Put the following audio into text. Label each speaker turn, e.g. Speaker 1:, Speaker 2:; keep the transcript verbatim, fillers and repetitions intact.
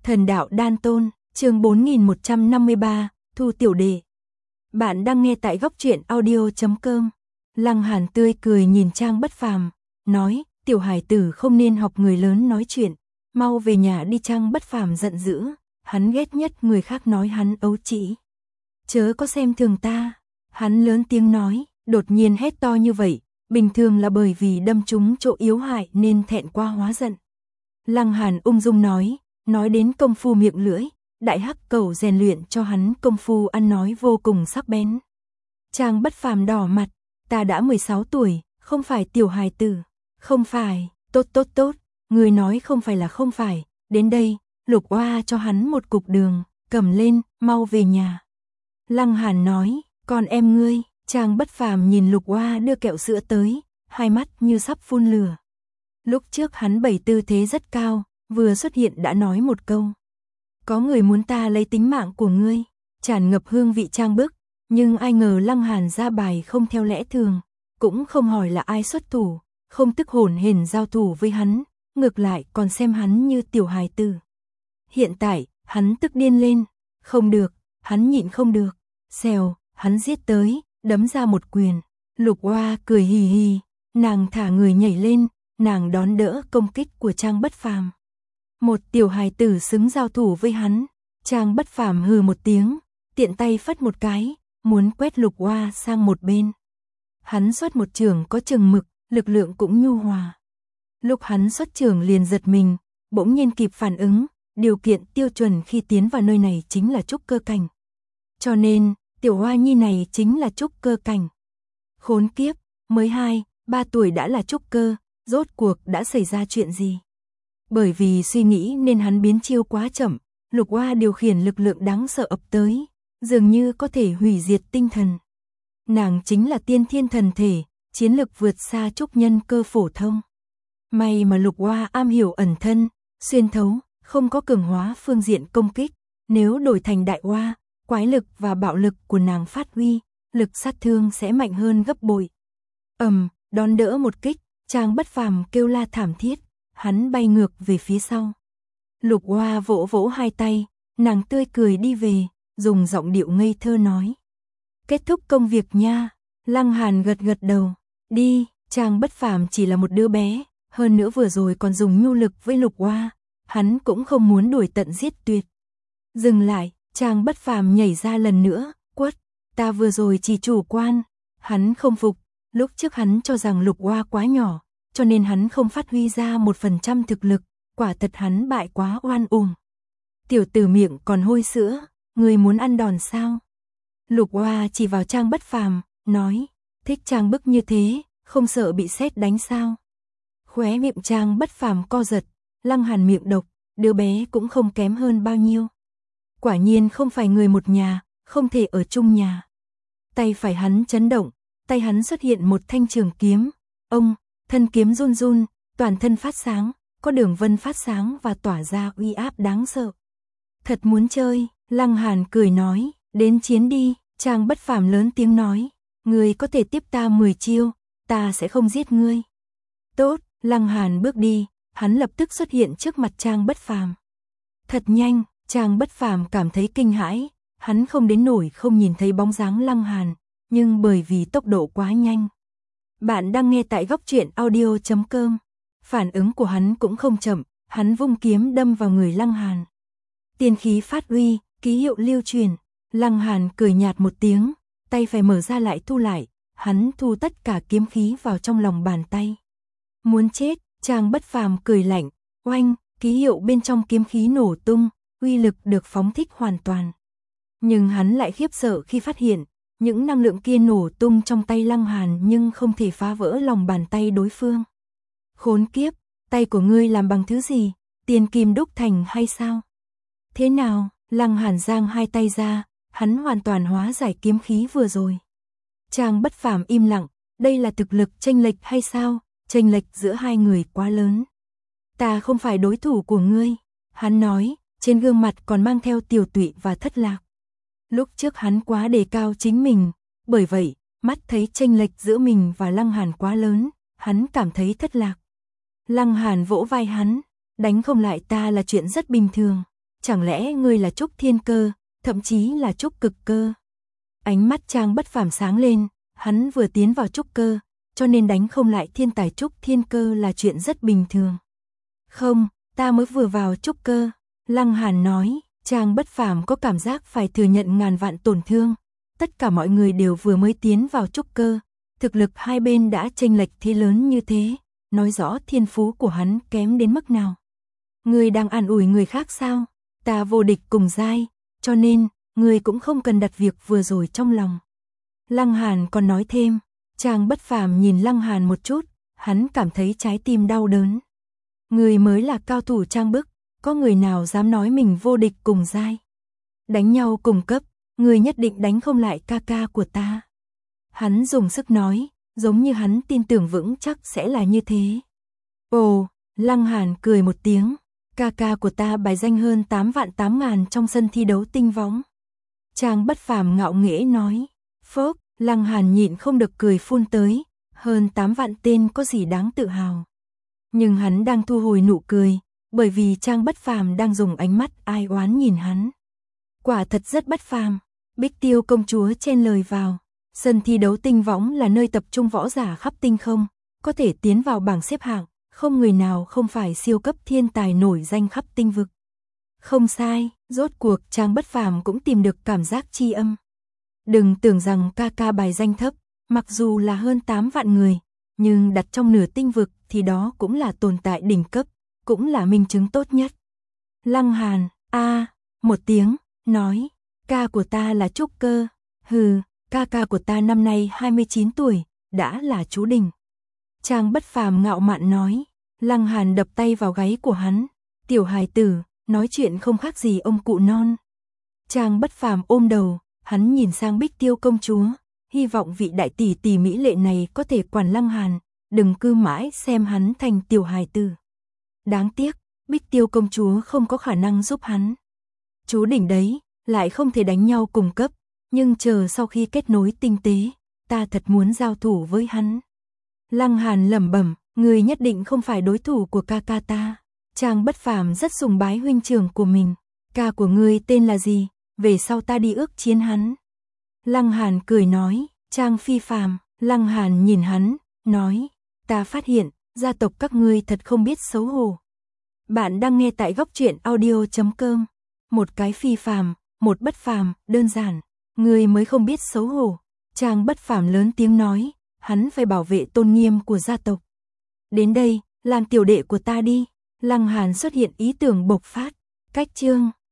Speaker 1: Thần đạo đan tôn, chương bốn nghìn một trăm năm mươi ba, Thu tiểu đệ. Bạn đang nghe tại góc truyện audio chấm com. Lăng Hàn tươi cười nhìn Trang Bất Phàm, nói, tiểu hải tử không nên học người lớn nói chuyện, mau về nhà đi. Trang Bất Phàm giận dữ, hắn ghét nhất người khác nói hắn ấu trĩ. Chớ có xem thường ta, hắn lớn tiếng nói, đột nhiên hét to như vậy, bình thường là bởi vì đâm trúng chỗ yếu hại nên thẹn quá hóa giận. Lăng Hàn ung dung nói, nói đến công phu miệng lưỡi, đại hắc cầu rèn luyện cho hắn công phu ăn nói vô cùng sắc bén. Trang Bất Phàm đỏ mặt, ta đã mười sáu tuổi, không phải tiểu hài tử, không phải, tốt tốt tốt, người nói không phải là không phải, đến đây, Lục Oa cho hắn một cục đường, cầm lên, mau về nhà. Lăng Hàn nói, còn em ngươi, Trang Bất Phàm nhìn Lục Oa đưa kẹo sữa tới, hai mắt như sắp phun lửa. Lúc trước hắn bày tư thế rất cao, vừa xuất hiện đã nói một câu. Có người muốn ta lấy tính mạng của ngươi, tràn ngập hương vị trang bức, nhưng ai ngờ Lăng Hàn ra bài không theo lẽ thường, cũng không hỏi là ai xuất thủ, không tức hồn hển giao thủ với hắn, ngược lại còn xem hắn như tiểu hài tử. Hiện tại, hắn tức điên lên, không được, hắn nhịn không được, xèo, hắn giết tới, đấm ra một quyền. Lục Oa cười hì hì, nàng thả người nhảy lên, nàng đón đỡ công kích của Trang Bất Phàm. Một tiểu hài tử xứng giao thủ với hắn, Trang Bất Phàm hừ một tiếng, tiện tay phất một cái, muốn quét Lục Oa sang một bên. Hắn xuất một chưởng có chừng mực, lực lượng cũng nhu hòa. Lúc hắn xuất chưởng liền giật mình, bỗng nhiên kịp phản ứng, điều kiện tiêu chuẩn khi tiến vào nơi này chính là trúc cơ cảnh. Cho nên, tiểu Hoa Nhi này chính là trúc cơ cảnh. Khốn kiếp, mới hai, ba tuổi đã là trúc cơ, rốt cuộc đã xảy ra chuyện gì? Bởi vì suy nghĩ nên hắn biến chiêu quá chậm, Lục Oa điều khiển lực lượng đáng sợ ập tới, dường như có thể hủy diệt tinh thần. Nàng chính là tiên thiên thần thể, chiến lực vượt xa trúc nhân cơ phổ thông. May mà Lục Oa am hiểu ẩn thân, xuyên thấu, không có cường hóa phương diện công kích, nếu đổi thành đại oa, quái lực và bạo lực của nàng phát huy, lực sát thương sẽ mạnh hơn gấp bội. Ầm, đón đỡ một kích, Trang Bất Phàm kêu la thảm thiết, hắn bay ngược về phía sau. Lục Oa vỗ vỗ hai tay, nàng tươi cười đi về, dùng giọng điệu ngây thơ nói. Kết thúc công việc nha. Lăng Hàn gật gật đầu, đi. Trang Bất Phàm chỉ là một đứa bé, hơn nữa vừa rồi còn dùng nhu lực với Lục Oa, hắn cũng không muốn đuổi tận giết tuyệt. Dừng lại, Trang Bất Phàm nhảy ra lần nữa, quất, ta vừa rồi chỉ chủ quan. Hắn không phục, lúc trước hắn cho rằng Lục Oa quá nhỏ, cho nên hắn không phát huy ra một phần trăm thực lực, quả thật hắn bại quá oan uổng. Tiểu tử miệng còn hôi sữa, người muốn ăn đòn sao? Lục Oa chỉ vào Trang Bất Phàm, nói, thích trang bức như thế, không sợ bị sét đánh sao? Khóe miệng Trang Bất Phàm co giật, Lăng Hàn miệng độc, đứa bé cũng không kém hơn bao nhiêu. Quả nhiên không phải người một nhà, không thể ở chung nhà. Tay phải hắn chấn động, tay hắn xuất hiện một thanh trường kiếm, ông, thân kiếm run run, toàn thân phát sáng, có đường vân phát sáng và tỏa ra uy áp đáng sợ. Thật muốn chơi, Lăng Hàn cười nói, đến chiến đi. Trang Bất Phàm lớn tiếng nói, ngươi có thể tiếp ta mười chiêu, ta sẽ không giết ngươi. Tốt, Lăng Hàn bước đi, hắn lập tức xuất hiện trước mặt Trang Bất Phàm. Thật nhanh, Trang Bất Phàm cảm thấy kinh hãi, hắn không đến nổi không nhìn thấy bóng dáng Lăng Hàn, nhưng bởi vì tốc độ quá nhanh. Bạn đang nghe tại góc truyện audio chấm com. Phản ứng của hắn cũng không chậm, hắn vung kiếm đâm vào người Lăng Hàn. Tiên khí phát huy, ký hiệu lưu truyền. Lăng Hàn cười nhạt một tiếng, tay phải mở ra lại thu lại, hắn thu tất cả kiếm khí vào trong lòng bàn tay. Muốn chết, Trang Bất Phàm cười lạnh, oanh, ký hiệu bên trong kiếm khí nổ tung, uy lực được phóng thích hoàn toàn. Nhưng hắn lại khiếp sợ khi phát hiện, những năng lượng kia nổ tung trong tay Lăng Hàn nhưng không thể phá vỡ lòng bàn tay đối phương. Khốn kiếp, tay của ngươi làm bằng thứ gì, tiền kim đúc thành hay sao? Thế nào? Lăng Hàn giang hai tay ra, hắn hoàn toàn hóa giải kiếm khí vừa rồi. Trang Bất Phàm im lặng, đây là thực lực chênh lệch hay sao? Chênh lệch giữa hai người quá lớn. Ta không phải đối thủ của ngươi, hắn nói, trên gương mặt còn mang theo tiều tụy và thất lạc. Lúc trước hắn quá đề cao chính mình, bởi vậy, mắt thấy chênh lệch giữa mình và Lăng Hàn quá lớn, hắn cảm thấy thất lạc. Lăng Hàn vỗ vai hắn, đánh không lại ta là chuyện rất bình thường. chẳng lẽ ngươi là Trúc Thiên Cơ, thậm chí là Trúc Cực Cơ? Ánh mắt Trang Bất Phàm sáng lên, hắn vừa tiến vào trúc cơ, cho nên đánh không lại thiên tài Trúc Thiên Cơ là chuyện rất bình thường. Không, ta mới vừa vào trúc cơ, Lăng Hàn nói. Trang Bất Phàm có cảm giác phải thừa nhận ngàn vạn tổn thương. Tất cả mọi người đều vừa mới tiến vào trúc cơ, thực lực hai bên đã chênh lệch thế lớn như thế, nói rõ thiên phú của hắn kém đến mức nào. Ngươi đang an ủi người khác sao? Ta vô địch cùng giai, cho nên ngươi cũng không cần đặt việc vừa rồi trong lòng. Lăng Hàn còn nói thêm. Trang Bất Phàm nhìn Lăng Hàn một chút, hắn cảm thấy trái tim đau đớn. Ngươi mới là cao thủ Trang Bức, có người nào dám nói mình vô địch cùng giai? Đánh nhau cùng cấp, ngươi nhất định đánh không lại ca ca của ta. Hắn dùng sức nói, giống như hắn tin tưởng vững chắc sẽ là như thế. Ồ, Lăng Hàn cười một tiếng, ca ca của ta bài danh hơn tám vạn tám ngàn trong sân thi đấu tinh võng. Trang Bất Phàm ngạo nghễ nói. Phốc, Lăng Hàn nhịn không được cười phun tới, hơn tám vạn tên có gì đáng tự hào. Nhưng hắn đang thu hồi nụ cười, bởi vì Trang Bất Phàm đang dùng ánh mắt ai oán nhìn hắn. Quả thật rất bất phàm. Bích Tiêu công chúa chen lời vào. Sân thi đấu tinh võng là nơi tập trung võ giả khắp tinh không, có thể tiến vào bảng xếp hạng, không người nào không phải siêu cấp thiên tài nổi danh khắp tinh vực. Không sai, rốt cuộc Trang Bất Phàm cũng tìm được cảm giác tri âm. Đừng tưởng rằng ca ca bài danh thấp, mặc dù là hơn tám vạn người, nhưng đặt trong nửa tinh vực thì đó cũng là tồn tại đỉnh cấp, cũng là minh chứng tốt nhất. Lăng Hàn, a một tiếng, nói, ca của ta là trúc cơ, hừ, ca ca của ta năm nay hai mươi chín tuổi, đã là chú đỉnh. Trang Bất Phàm ngạo mạn nói. Lăng Hàn đập tay vào gáy của hắn, tiểu hài tử, nói chuyện không khác gì ông cụ non. Trang Bất Phàm ôm đầu, hắn nhìn sang Bích Tiêu công chúa, hy vọng vị đại tỷ tỷ mỹ lệ này có thể quản Lăng Hàn, đừng cứ mãi xem hắn thành tiểu hài tử. Đáng tiếc, Bích Tiêu công chúa không có khả năng giúp hắn. Chú đỉnh đấy, lại không thể đánh nhau cùng cấp, nhưng chờ sau khi kết nối tinh tế, ta thật muốn giao thủ với hắn. Lăng Hàn lẩm bẩm, người nhất định không phải đối thủ của ca ca ta. Trang Bất Phàm rất sùng bái huynh trưởng của mình. Ca của ngươi tên là gì? Về sau ta đi ước chiến hắn. Lăng Hàn cười nói, Trang Phi Phàm. Lăng Hàn nhìn hắn, nói, ta phát hiện, gia tộc các ngươi thật không biết xấu hổ. Bạn đang nghe tại góc truyện audio chấm com. Một cái phi phàm, một bất phàm, đơn giản. Ngươi mới không biết xấu hổ. Trang Bất Phàm lớn tiếng nói, hắn phải bảo vệ tôn nghiêm của gia tộc. Đến đây, làm tiểu đệ của ta đi. Lăng Hàn xuất hiện ý tưởng bộc phát. Cách chương